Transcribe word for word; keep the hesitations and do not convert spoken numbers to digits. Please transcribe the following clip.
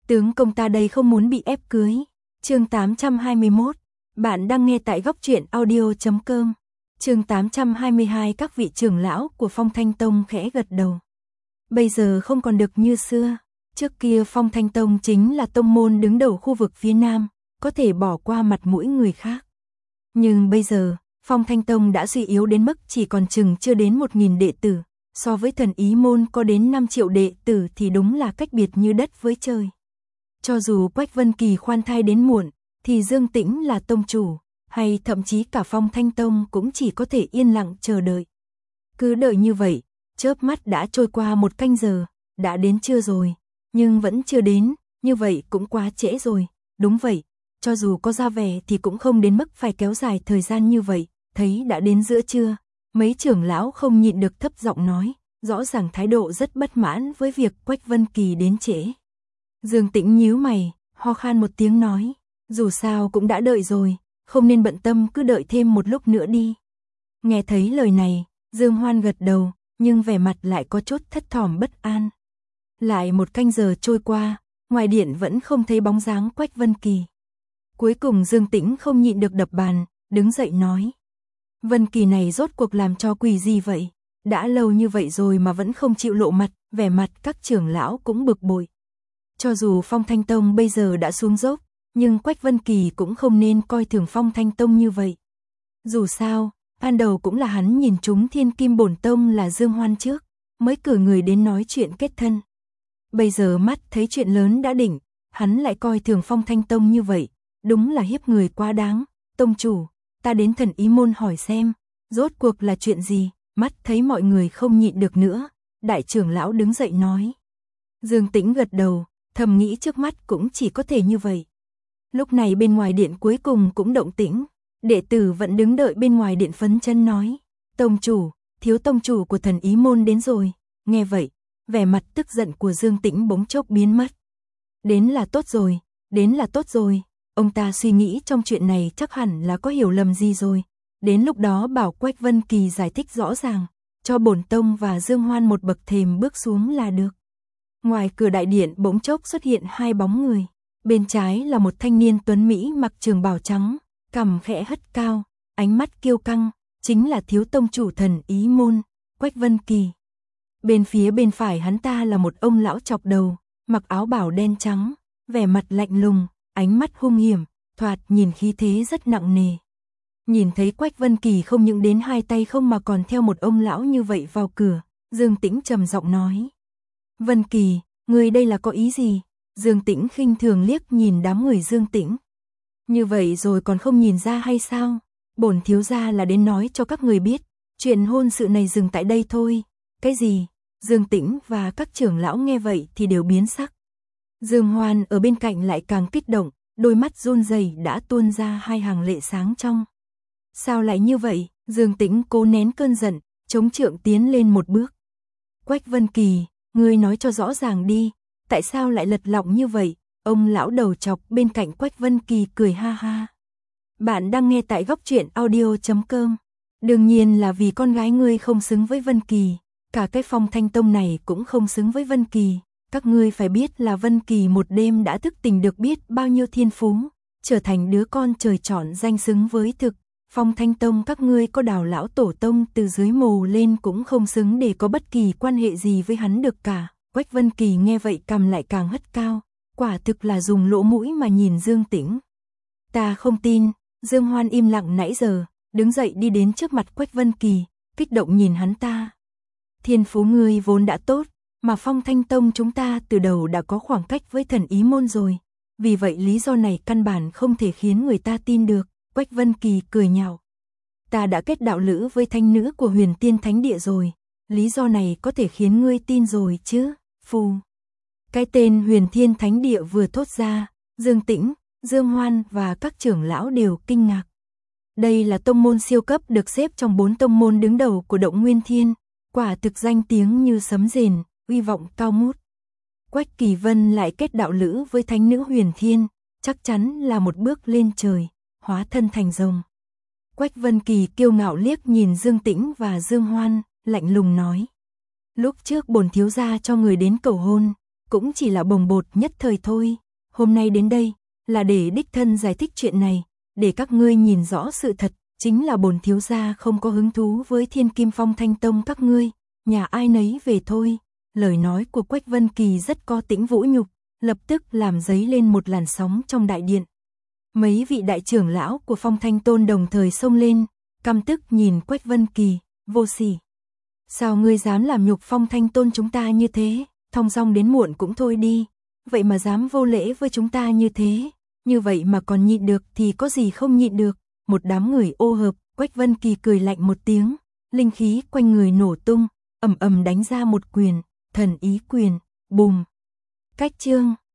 Tướng công ta đây không muốn bị ép cưới. Chương tám trăm hai mươi mốt. Bạn đang nghe tại góc truyện audio chấm com. Chương tám trăm hai mươi hai. Các vị trưởng lão của Phong Thanh Tông khẽ gật đầu. Bây giờ không còn được như xưa. Trước kia Phong Thanh Tông chính là tông môn đứng đầu khu vực phía Nam, có thể bỏ qua mặt mũi người khác. Nhưng bây giờ, Phong Thanh Tông đã suy yếu đến mức chỉ còn chừng chưa đến một nghìn đệ tử. So với Thần Ý Môn có đến năm triệu đệ tử thì đúng là cách biệt như đất với trời. Cho dù Quách Vân Kỳ khoan thai đến muộn, thì Dương Tĩnh là tông chủ, hay thậm chí cả Phong Thanh Tông cũng chỉ có thể yên lặng chờ đợi. Cứ đợi như vậy, chớp mắt đã trôi qua một canh giờ, đã đến trưa rồi, nhưng vẫn chưa đến, như vậy cũng quá trễ rồi. Đúng vậy, cho dù có ra vẻ thì cũng không đến mức phải kéo dài thời gian như vậy. Thấy đã đến giữa trưa, mấy trưởng lão không nhịn được thấp giọng nói, rõ ràng thái độ rất bất mãn với việc Quách Vân Kỳ đến trễ. Dương Tĩnh nhíu mày, ho khan một tiếng nói, dù sao cũng đã đợi rồi, không nên bận tâm, cứ đợi thêm một lúc nữa đi. Nghe thấy lời này, Dương Hoan gật đầu, nhưng vẻ mặt lại có chút thất thỏm bất an. Lại một canh giờ trôi qua, ngoài điện vẫn không thấy bóng dáng Quách Vân Kỳ. Cuối cùng Dương Tĩnh không nhịn được đập bàn, đứng dậy nói, Vân Kỳ này rốt cuộc làm cho quỷ gì vậy? Đã lâu như vậy rồi mà vẫn không chịu lộ mặt, vẻ mặt các trưởng lão cũng bực bội. Cho dù Phong Thanh Tông bây giờ đã xuống dốc, nhưng Quách Vân Kỳ cũng không nên coi thường Phong Thanh Tông như vậy. Dù sao, ban đầu cũng là hắn nhìn trúng Thiên Kim Bổn Tông là Dương Hoan trước, mới cử người đến nói chuyện kết thân. Bây giờ mắt thấy chuyện lớn đã định, hắn lại coi thường Phong Thanh Tông như vậy, đúng là hiếp người quá đáng. Tông chủ, ta đến Thần Ý Môn hỏi xem, rốt cuộc là chuyện gì? Mắt thấy mọi người không nhịn được nữa, đại trưởng lão đứng dậy nói. Dương Tĩnh gật đầu, thầm nghĩ trước mắt cũng chỉ có thể như vậy. Lúc này bên ngoài điện cuối cùng cũng động tĩnh, đệ tử vẫn đứng đợi bên ngoài điện phấn chân nói, tông chủ, thiếu tông chủ của Thần Ý Môn đến rồi. Nghe vậy, vẻ mặt tức giận của Dương Tĩnh bỗng chốc biến mất. Đến là tốt rồi, đến là tốt rồi. Ông ta suy nghĩ trong chuyện này chắc hẳn là có hiểu lầm gì rồi. Đến lúc đó bảo Quách Vân Kỳ giải thích rõ ràng, cho Bổn Tông và Dương Hoan một bậc thềm bước xuống là được. Ngoài cửa đại điện bỗng chốc xuất hiện hai bóng người. Bên trái là một thanh niên tuấn Mỹ mặc trường bào trắng, cằm khẽ hất cao, ánh mắt kiêu căng, chính là thiếu tông chủ Thần Ý Môn, Quách Vân Kỳ. Bên phía bên phải hắn ta là một ông lão chọc đầu, mặc áo bào đen trắng, vẻ mặt lạnh lùng, ánh mắt hung hiểm, thoạt nhìn khí thế rất nặng nề. Nhìn thấy Quách Vân Kỳ không những đến hai tay không mà còn theo một ông lão như vậy vào cửa, Dương Tĩnh trầm giọng nói. Vân Kỳ, người đây là có ý gì? Dương Tĩnh khinh thường liếc nhìn đám người Dương Tĩnh. Như vậy rồi còn không nhìn ra hay sao? Bổn thiếu gia là đến nói cho các người biết, chuyện hôn sự này dừng tại đây thôi. Cái gì? Dương Tĩnh và các trưởng lão nghe vậy thì đều biến sắc. Dương Hoan ở bên cạnh lại càng kích động, đôi mắt run rẩy đã tuôn ra hai hàng lệ sáng trong. Sao lại như vậy? Dương Tĩnh cố nén cơn giận, chống trượng tiến lên một bước. Quách Vân Kỳ, ngươi nói cho rõ ràng đi, tại sao lại lật lọng như vậy? Ông lão đầu chọc bên cạnh Quách Vân Kỳ cười ha ha. Bạn đang nghe tại góc truyện audio chấm com. Đương nhiên là vì con gái ngươi không xứng với Vân Kỳ, cả cái Phong Thanh Tông này cũng không xứng với Vân Kỳ. Các ngươi phải biết là Vân Kỳ một đêm đã thức tỉnh được biết bao nhiêu thiên phú, trở thành đứa con trời chọn danh xứng với thực. Phong Thanh Tông các ngươi có đào lão tổ tông từ dưới mồ lên cũng không xứng để có bất kỳ quan hệ gì với hắn được cả. Quách Vân Kỳ nghe vậy cầm lại càng hất cao, quả thực là dùng lỗ mũi mà nhìn Dương Tĩnh. Ta không tin. Dương Hoan im lặng nãy giờ, đứng dậy đi đến trước mặt Quách Vân Kỳ, kích động nhìn hắn ta. Thiên phú ngươi vốn đã tốt, mà Phong Thanh Tông chúng ta từ đầu đã có khoảng cách với Thần Ý Môn rồi, vì vậy lý do này căn bản không thể khiến người ta tin được. Quách Vân Kỳ cười nhạo. Ta đã kết đạo lữ với thánh nữ của Huyền Tiên Thánh Địa rồi, lý do này có thể khiến ngươi tin rồi chứ? Phù. Cái tên Huyền Thiên Thánh Địa vừa thốt ra, Dương Tĩnh, Dương Hoan và các trưởng lão đều kinh ngạc. Đây là tông môn siêu cấp được xếp trong bốn tông môn đứng đầu của Động Nguyên Thiên, quả thực danh tiếng như sấm rền, uy vọng cao ngút. Quách Kỳ Vân lại kết đạo lữ với thánh nữ Huyền Thiên, chắc chắn là một bước lên trời, hóa thân thành rồng. Quách Vân Kỳ kiêu ngạo liếc nhìn Dương Tĩnh và Dương Hoan, lạnh lùng nói. Lúc trước bổn thiếu gia cho người đến cầu hôn, cũng chỉ là bồng bột nhất thời thôi. Hôm nay đến đây, là để đích thân giải thích chuyện này, để các ngươi nhìn rõ sự thật, chính là bổn thiếu gia không có hứng thú với Thiên Kim Phong Thanh Tông các ngươi, nhà ai nấy về thôi. Lời nói của Quách Vân Kỳ rất có tĩnh vũ nhục, lập tức làm dấy lên một làn sóng trong đại điện. Mấy vị đại trưởng lão của Phong Thanh Tôn đồng thời xông lên, căm tức nhìn Quách Vân Kỳ, vô sỉ. Sao ngươi dám làm nhục Phong Thanh Tôn chúng ta như thế, thong dong đến muộn cũng thôi đi, vậy mà dám vô lễ với chúng ta như thế, như vậy mà còn nhịn được thì có gì không nhịn được. Một đám người ô hợp, Quách Vân Kỳ cười lạnh một tiếng, linh khí quanh người nổ tung, ầm ầm đánh ra một quyền, thần ý quyền, bùm. Cách chương